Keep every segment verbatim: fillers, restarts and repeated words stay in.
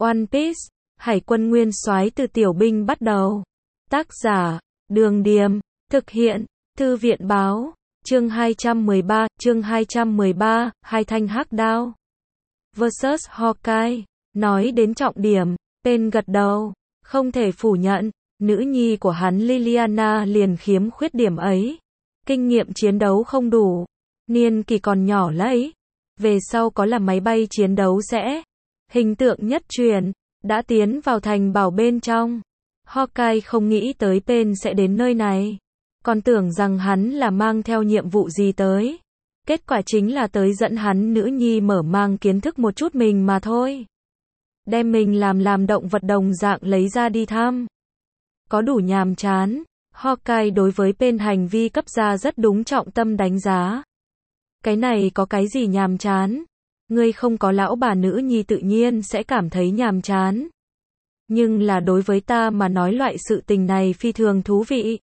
One Piece, Hải quân nguyên soái từ tiểu binh bắt đầu. Tác giả, Đường Điềm, thực hiện, Thư viện báo, chương hai trăm mười ba, chương hai trăm mười ba, hai thanh hắc đao versus Hawkeye. Nói đến trọng điểm, Pain gật đầu, không thể phủ nhận, nữ nhi của hắn Liliana liền khiếm khuyết điểm ấy. Kinh nghiệm chiến đấu không đủ, niên kỳ còn nhỏ lắm, về sau có là máy bay chiến đấu sẽ hình tượng nhất truyền, đã tiến vào thành bảo bên trong. Hawkeye không nghĩ tới Pain sẽ đến nơi này, còn tưởng rằng hắn là mang theo nhiệm vụ gì tới. Kết quả chính là tới dẫn hắn nữ nhi mở mang kiến thức một chút mình mà thôi. Đem mình làm làm động vật đồng dạng lấy ra đi thăm. Có đủ nhàm chán. Hawkeye đối với Pain hành vi cấp ra rất đúng trọng tâm đánh giá. Cái này có cái gì nhàm chán? Ngươi không có lão bà nữ nhi tự nhiên sẽ cảm thấy nhàm chán. Nhưng là đối với ta mà nói loại sự tình này phi thường thú vị.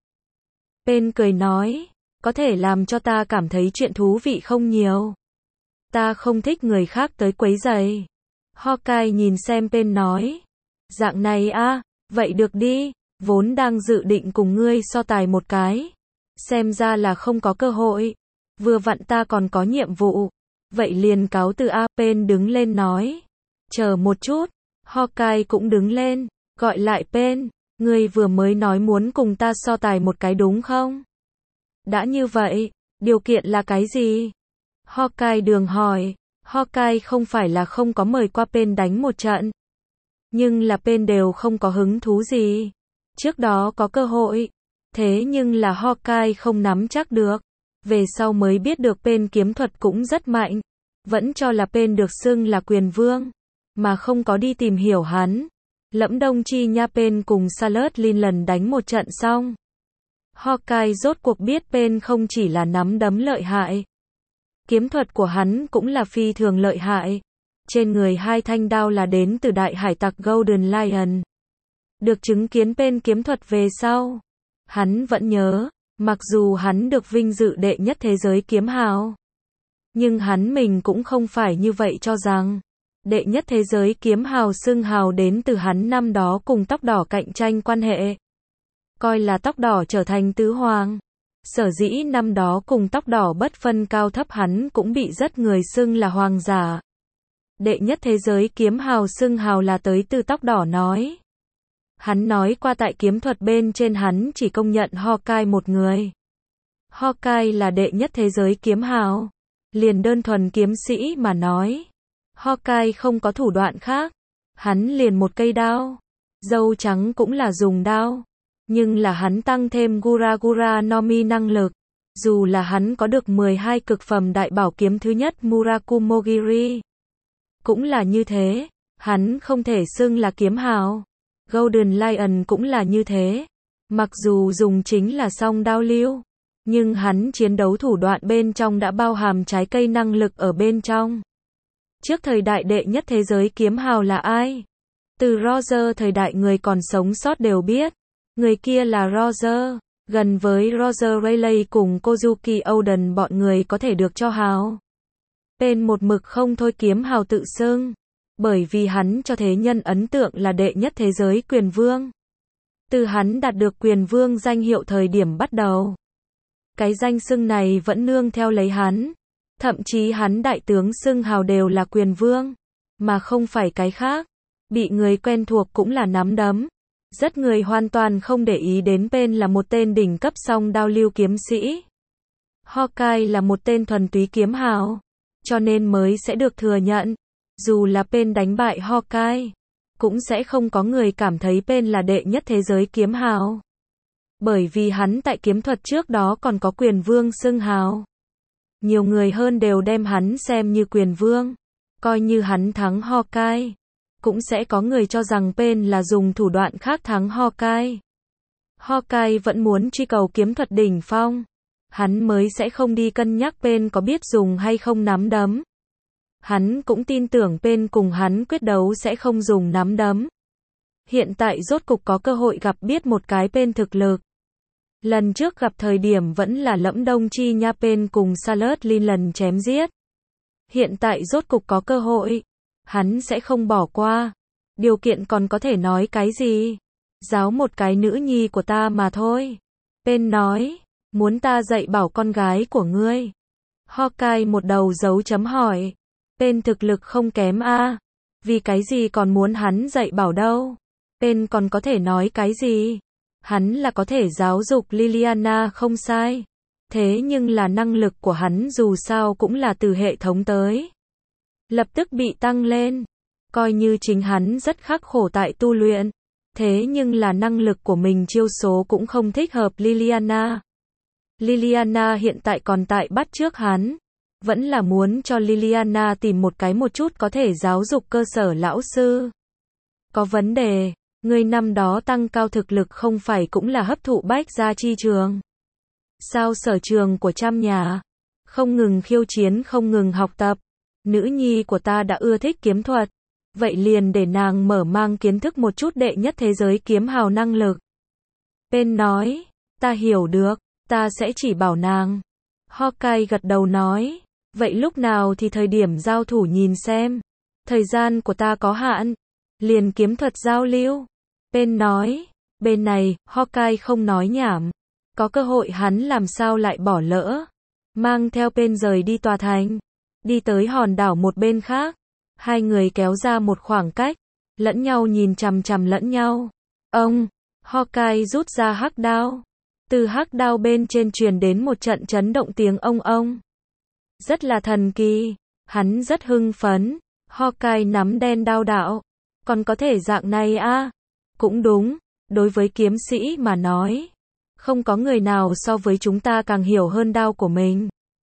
Pain cười nói, có thể làm cho ta cảm thấy chuyện thú vị không nhiều. Ta không thích người khác tới quấy rầy. Hawkeye nhìn xem Pain nói, dạng này a, vậy được đi, vốn đang dự định cùng ngươi so tài một cái. Xem ra là không có cơ hội. Vừa vặn ta còn có nhiệm vụ. Vậy liền cáo từ a. Pain đứng lên nói. Chờ một chút. Hawkeye cũng đứng lên, gọi lại Pain. Ngươi vừa mới nói muốn cùng ta so tài một cái đúng không? Đã như vậy, điều kiện là cái gì? Hawkeye đường hỏi. Hawkeye không phải là không có mời qua Pain đánh một trận. Nhưng là Pain đều không có hứng thú gì. Trước đó có cơ hội. Thế nhưng là Hawkeye không nắm chắc được. Về sau mới biết được Pain kiếm thuật cũng rất mạnh. Vẫn cho là Pain được xưng là quyền vương. Mà không có đi tìm hiểu hắn. Lẫm Đông Chi nha. Pain cùng Charlotte Lin lần đánh một trận xong. Hawkeye rốt cuộc biết Pain không chỉ là nắm đấm lợi hại. Kiếm thuật của hắn cũng là phi thường lợi hại. Trên người hai thanh đao là đến từ đại hải tặc Golden Lion. Được chứng kiến Pain kiếm thuật về sau. Hắn vẫn nhớ, mặc dù hắn được vinh dự đệ nhất thế giới kiếm hào. Nhưng hắn mình cũng không phải như vậy cho rằng. Đệ nhất thế giới kiếm hào xưng hào đến từ hắn năm đó cùng tóc đỏ cạnh tranh quan hệ. Coi là tóc đỏ trở thành tứ hoàng. Sở dĩ năm đó cùng tóc đỏ bất phân cao thấp hắn cũng bị rất người xưng là hoàng giả. Đệ nhất thế giới kiếm hào xưng hào là tới từ tóc đỏ nói. Hắn nói qua tại kiếm thuật bên trên hắn chỉ công nhận Hawkeye một người. Hawkeye là đệ nhất thế giới kiếm hào. Liền đơn thuần kiếm sĩ mà nói. Hawkeye không có thủ đoạn khác. Hắn liền một cây đao. Dâu trắng cũng là dùng đao. Nhưng là hắn tăng thêm Gura Gura no Mi năng lực. Dù là hắn có được mười hai cực phẩm đại bảo kiếm thứ nhất Murakumogiri. Cũng là như thế. Hắn không thể xưng là kiếm hào. Golden Lion cũng là như thế. Mặc dù dùng chính là song đao lưu. Nhưng hắn chiến đấu thủ đoạn bên trong đã bao hàm trái cây năng lực ở bên trong. Trước thời đại đệ nhất thế giới kiếm hào là ai? Từ Roger thời đại người còn sống sót đều biết. Người kia là Roger. Gần với Roger Rayleigh cùng Kozuki Oden bọn người có thể được cho hào. Pain một mực không thôi kiếm hào tự xưng. Bởi vì hắn cho thế nhân ấn tượng là đệ nhất thế giới quyền vương. Từ hắn đạt được quyền vương danh hiệu thời điểm bắt đầu. Cái danh xưng này vẫn nương theo lấy hắn. Thậm chí hắn đại tướng xưng hào đều là quyền vương. Mà không phải cái khác. Bị người quen thuộc cũng là nắm đấm. Rất người hoàn toàn không để ý đến Pain là một tên đỉnh cấp song đao lưu kiếm sĩ. Hawkeye là một tên thuần túy kiếm hào. Cho nên mới sẽ được thừa nhận. Dù là Pain đánh bại Hawkeye. Cũng sẽ không có người cảm thấy Pain là đệ nhất thế giới kiếm hào. Bởi vì hắn tại kiếm thuật trước đó còn có quyền vương xưng hào. Nhiều người hơn đều đem hắn xem như quyền vương. Coi như hắn thắng Hawkeye. Cũng sẽ có người cho rằng Pain là dùng thủ đoạn khác thắng Hawkeye. Hawkeye vẫn muốn truy cầu kiếm thuật đỉnh phong. Hắn mới sẽ không đi cân nhắc Pain có biết dùng hay không nắm đấm. Hắn cũng tin tưởng Pain cùng hắn quyết đấu sẽ không dùng nắm đấm. Hiện tại rốt cục có cơ hội gặp biết một cái Pain thực lực. Lần trước gặp thời điểm vẫn là Lẫm Đông Chi nha. Pain cùng Charlotte Lin lần chém giết. Hiện tại rốt cục có cơ hội. Hắn sẽ không bỏ qua. Điều kiện còn có thể nói cái gì? Giáo một cái nữ nhi của ta mà thôi. Pen nói, muốn ta dạy bảo con gái của ngươi. Hawkeye một đầu dấu chấm hỏi. Pen thực lực không kém a, vì cái gì còn muốn hắn dạy bảo đâu? Pen còn có thể nói cái gì? Hắn là có thể giáo dục Liliana không sai. Thế nhưng là năng lực của hắn dù sao cũng là từ hệ thống tới. Lập tức bị tăng lên. Coi như chính hắn rất khắc khổ tại tu luyện. Thế nhưng là năng lực của mình chiêu số cũng không thích hợp Liliana. Liliana hiện tại còn tại bắt chước hắn. Vẫn là muốn cho Liliana tìm một cái một chút có thể giáo dục cơ sở lão sư. Có vấn đề, người năm đó tăng cao thực lực không phải cũng là hấp thụ bách gia chi trường. Sao sở trường của trăm nhà, không ngừng khiêu chiến không ngừng học tập. Nữ nhi của ta đã ưa thích kiếm thuật. Vậy liền để nàng mở mang kiến thức một chút đệ nhất thế giới kiếm hào năng lực. Pen nói, ta hiểu được, ta sẽ chỉ bảo nàng. Hawkeye gật đầu nói, vậy lúc nào thì thời điểm giao thủ nhìn xem. Thời gian của ta có hạn, liền kiếm thuật giao lưu. Pen nói, bên này, Hawkeye không nói nhảm. Có cơ hội hắn làm sao lại bỏ lỡ. Mang theo Pen rời đi tòa thành. Đi tới hòn đảo một bên khác. Hai người kéo ra một khoảng cách. Lẫn nhau nhìn chằm chằm lẫn nhau. Ông, Hawkeye rút ra hắc đao. Từ hắc đao bên trên truyền đến một trận chấn động tiếng ông ông. Rất là thần kỳ. Hắn rất hưng phấn. Hawkeye nắm đen đao đạo. Còn có thể dạng này a? Cũng đúng. Đối với kiếm sĩ mà nói. Không có người nào so với chúng ta càng hiểu hơn đao của mình.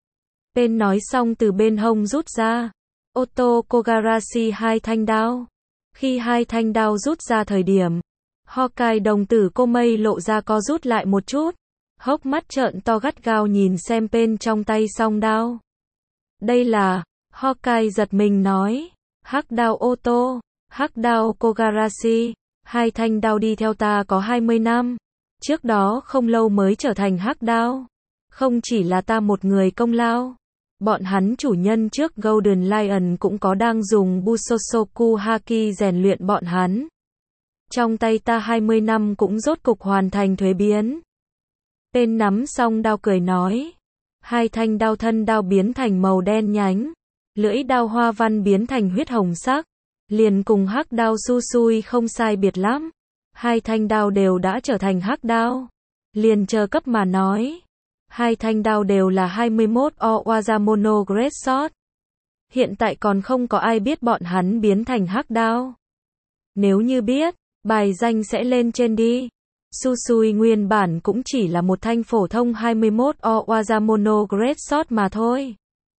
Pen nói xong từ bên hông rút ra. Otto Kogarashi hai thanh đao. Khi hai thanh đao rút ra thời điểm. Hawkeye đồng tử cô mây lộ ra co rút lại một chút. Hốc mắt trợn to gắt gao nhìn xem Pen trong tay song đao. Đây là, Hawkeye giật mình nói. Hắc đao Otto, hắc đao Kogarashi. Hai thanh đao đi theo ta có hai mươi năm. Trước đó không lâu mới trở thành hắc đao. Không chỉ là ta một người công lao. Bọn hắn chủ nhân trước Golden Lion cũng có đang dùng Busosoku Haki rèn luyện bọn hắn. Trong tay ta hai mươi năm cũng rốt cục hoàn thành thuế biến. Pen nắm xong đao cười nói. Hai thanh đao thân đao biến thành màu đen nhánh. Lưỡi đao hoa văn biến thành huyết hồng sắc. Liền cùng hắc đao Susui không sai biệt lắm. Hai thanh đao đều đã trở thành hắc đao. Liền chờ cấp mà nói. Hai thanh đao đều là hai mươi mốt Owazamono Great Sword. Hiện tại còn không có ai biết bọn hắn biến thành hắc đao. Nếu như biết, bài danh sẽ lên trên đi. Susui nguyên bản cũng chỉ là một thanh phổ thông hai mươi mốt Owazamono Great Sword mà thôi.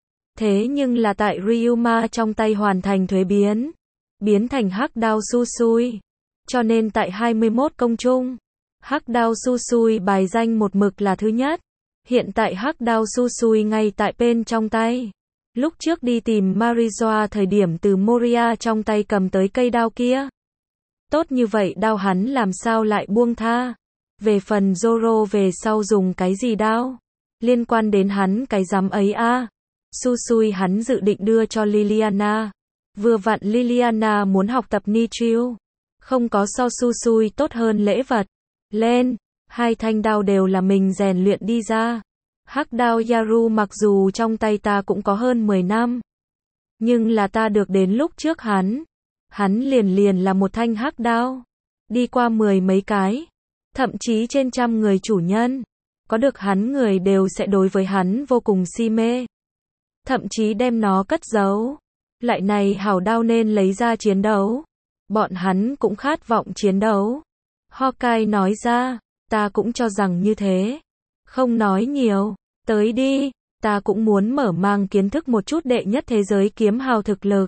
Thế nhưng là tại Ryuma trong tay hoàn thành thuế biến. Biến thành hắc đao Susui. Cho nên tại hai mươi mốt công chung, hắc đao Susui bài danh một mực là thứ nhất. Hiện tại hắc đao Susui ngay tại Pen trong tay. Lúc trước đi tìm Marijoa thời điểm từ Moria trong tay cầm tới cây đao kia. Tốt như vậy đao hắn làm sao lại buông tha. Về phần Zoro về sau dùng cái gì đao. Liên quan đến hắn cái dám ấy a à. Susui hắn dự định đưa cho Liliana. Vừa vặn Liliana muốn học tập Nichiu. Không có so Susui tốt hơn lễ vật. Lên, hai thanh đao đều là mình rèn luyện đi ra. Hắc đao Yaru mặc dù trong tay ta cũng có hơn mười năm. Nhưng là ta được đến lúc trước hắn. Hắn liền liền là một thanh hắc đao. Đi qua mười mấy cái. Thậm chí trên trăm người chủ nhân. Có được hắn người đều sẽ đối với hắn vô cùng si mê. Thậm chí đem nó cất giấu. Lại này hảo đao nên lấy ra chiến đấu. Bọn hắn cũng khát vọng chiến đấu. Hawkeye nói ra, ta cũng cho rằng như thế. Không nói nhiều, tới đi, ta cũng muốn mở mang kiến thức một chút đệ nhất thế giới kiếm hào thực lực.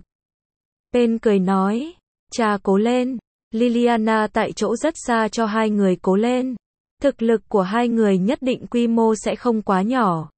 Pen cười nói, cha cố lên. Liliana tại chỗ rất xa cho hai người cố lên. Thực lực của hai người nhất định quy mô sẽ không quá nhỏ.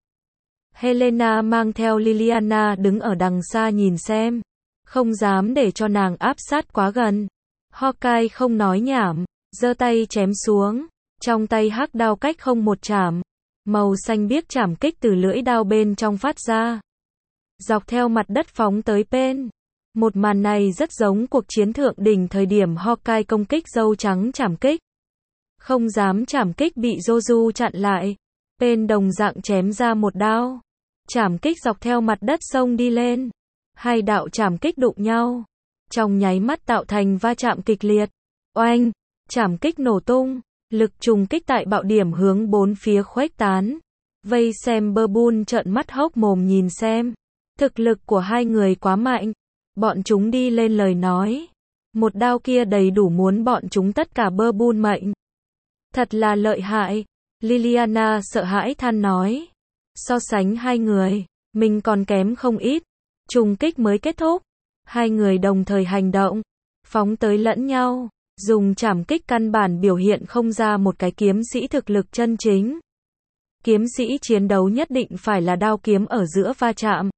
Helena mang theo Liliana đứng ở đằng xa nhìn xem. Không dám để cho nàng áp sát quá gần. Hawkeye không nói nhảm, giơ tay chém xuống. Trong tay hắc đao cách không một chảm. Màu xanh biếc chảm kích từ lưỡi đao bên trong phát ra. Dọc theo mặt đất phóng tới Pen. Một màn này rất giống cuộc chiến thượng đỉnh thời điểm Hawkeye công kích dâu trắng chảm kích. Không dám chảm kích bị Joju chặn lại. Pain đồng dạng chém ra một đao. Chảm kích dọc theo mặt đất sông đi lên. Hai đạo chảm kích đụng nhau. Trong nháy mắt tạo thành va chạm kịch liệt. Oanh! Chảm kích nổ tung. Lực trùng kích tại bạo điểm hướng bốn phía khuếch tán. Vây xem Bubble trợn mắt hốc mồm nhìn xem. Thực lực của hai người quá mạnh. Bọn chúng đi lên lời nói. Một đao kia đầy đủ muốn bọn chúng tất cả Bubble mệnh. Thật là lợi hại. Liliana sợ hãi than nói. So sánh hai người, mình còn kém không ít. Trùng kích mới kết thúc. Hai người đồng thời hành động. Phóng tới lẫn nhau. Dùng chảm kích căn bản biểu hiện không ra một cái kiếm sĩ thực lực chân chính. Kiếm sĩ chiến đấu nhất định phải là đao kiếm ở giữa va chạm.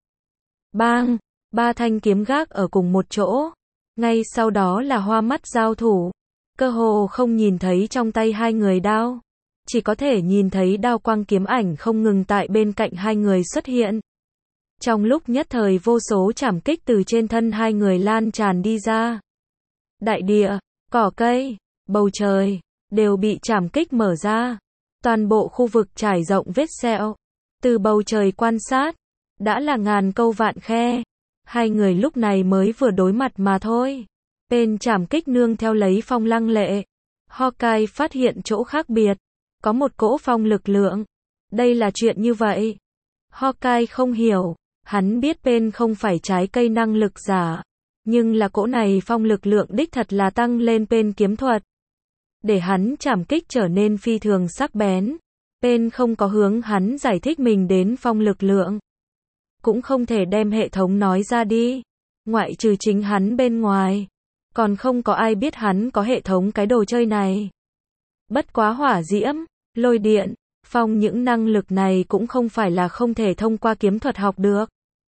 Bang! Ba thanh kiếm gác ở cùng một chỗ. Ngay sau đó là hoa mắt giao thủ. Cơ hồ không nhìn thấy trong tay hai người đao. Chỉ có thể nhìn thấy đao quang kiếm ảnh không ngừng tại bên cạnh hai người xuất hiện. Trong lúc nhất thời vô số chảm kích từ trên thân hai người lan tràn đi ra. Đại địa, cỏ cây, bầu trời, đều bị chảm kích mở ra. Toàn bộ khu vực trải rộng vết sẹo. Từ bầu trời quan sát, đã là ngàn câu vạn khe. Hai người lúc này mới vừa đối mặt mà thôi. Bên chảm kích nương theo lấy phong lăng lệ. Hawkeye phát hiện chỗ khác biệt. Có một cỗ phong lực lượng. Đây là chuyện như vậy. Hawkeye không hiểu. Hắn biết bên không phải trái cây năng lực giả. Nhưng là cỗ này phong lực lượng đích thật là tăng lên bên kiếm thuật. Để hắn chảm kích trở nên phi thường sắc bén. Bên không có hướng hắn giải thích mình đến phong lực lượng. Cũng không thể đem hệ thống nói ra đi. Ngoại trừ chính hắn bên ngoài. Còn không có ai biết hắn có hệ thống cái đồ chơi này. Bất quá hỏa diễm, lôi điện, phong những năng lực này cũng không phải là không thể thông qua kiếm thuật học được.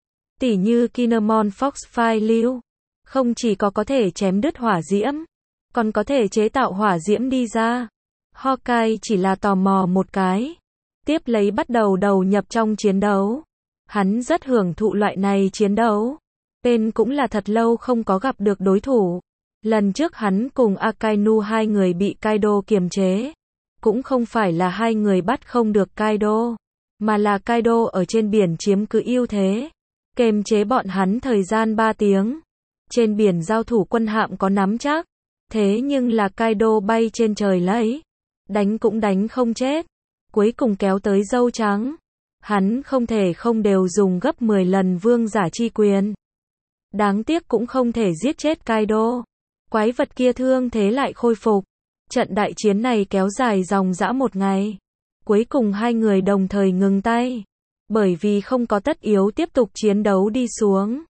Tỉ như Kinemon Foxfire Lưu. Không chỉ có có thể chém đứt hỏa diễm. Còn có thể chế tạo hỏa diễm đi ra. Hawkeye chỉ là tò mò một cái. Tiếp lấy bắt đầu đầu nhập trong chiến đấu. Hắn rất hưởng thụ loại này chiến đấu. Pain cũng là thật lâu không có gặp được đối thủ. Lần trước hắn cùng Akainu hai người bị Kaido kiềm chế. Cũng không phải là hai người bắt không được Kaido. Mà là Kaido ở trên biển chiếm cứ ưu thế. Kiềm chế bọn hắn thời gian ba tiếng. Trên biển giao thủ quân hạm có nắm chắc. Thế nhưng là Kaido bay trên trời lấy. Đánh cũng đánh không chết. Cuối cùng kéo tới dâu trắng. Hắn không thể không đều dùng gấp mười lần vương giả chi quyền. Đáng tiếc cũng không thể giết chết Kaido. Quái vật kia thương thế lại khôi phục. Trận đại chiến này kéo dài dòng dã một ngày. Cuối cùng hai người đồng thời ngừng tay. Bởi vì không có tất yếu tiếp tục chiến đấu đi xuống.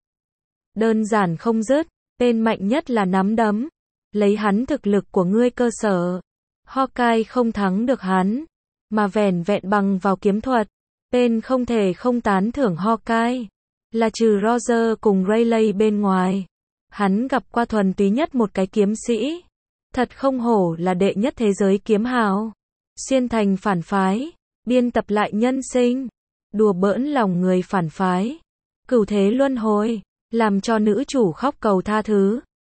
Đơn giản không dứt. Tên mạnh nhất là nắm đấm. Lấy hắn thực lực của ngươi cơ sở. Hawkeye không thắng được hắn. Mà vẻn vẹn bằng vào kiếm thuật. Pain không thể không tán thưởng Hawkeye. Là trừ Roger cùng Rayleigh bên ngoài. Hắn gặp qua thuần túy nhất một cái kiếm sĩ. Thật không hổ là đệ nhất thế giới kiếm hào. Xuyên thành phản phái. Biên tập lại nhân sinh. Đùa bỡn lòng người phản phái. Cửu thế luân hồi. Làm cho nữ chủ khóc cầu tha thứ.